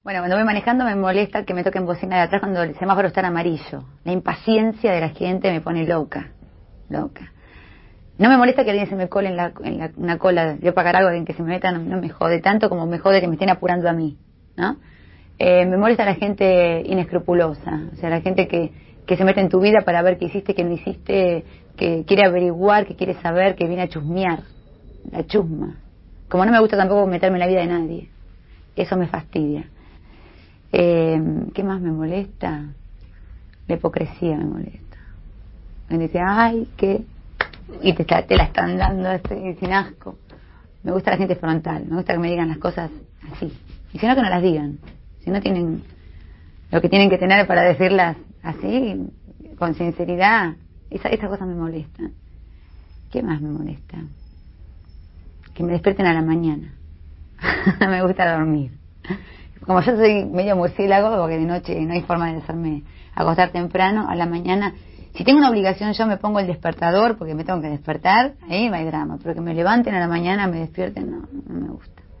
Bueno, cuando voy manejando me molesta que me toquen bocina de atrás cuando el semáforo está en amarillo. La impaciencia de la gente me pone loca, loca. No me molesta que alguien se me cole una cola, yo pagar algo, alguien que se me meta, no me jode tanto como me jode que me estén apurando a mí, ¿no? Me molesta la gente inescrupulosa, o sea, la gente que se mete en tu vida para ver qué hiciste, qué no hiciste, que quiere averiguar, que quiere saber, que viene a chusmear, la chusma. Como no me gusta tampoco meterme en la vida de nadie, eso me fastidia. ¿Qué más me molesta? La hipocresía me molesta. Me dice, ay, ¿qué? Y te la están dando sin asco. Me gusta la gente frontal, me gusta que me digan las cosas así. Y si no, que no las digan. Si no tienen lo que tienen que tener para decirlas así, con sinceridad, esas cosas me molestan. ¿Qué más me molesta? Que me despierten a la mañana. Me gusta dormir. Como yo soy medio murciélago, porque de noche no hay forma de hacerme acostar temprano, a la mañana, si tengo una obligación yo me pongo el despertador, porque me tengo que despertar, ahí no hay drama, pero que me levanten a la mañana, me despierten, no me gusta.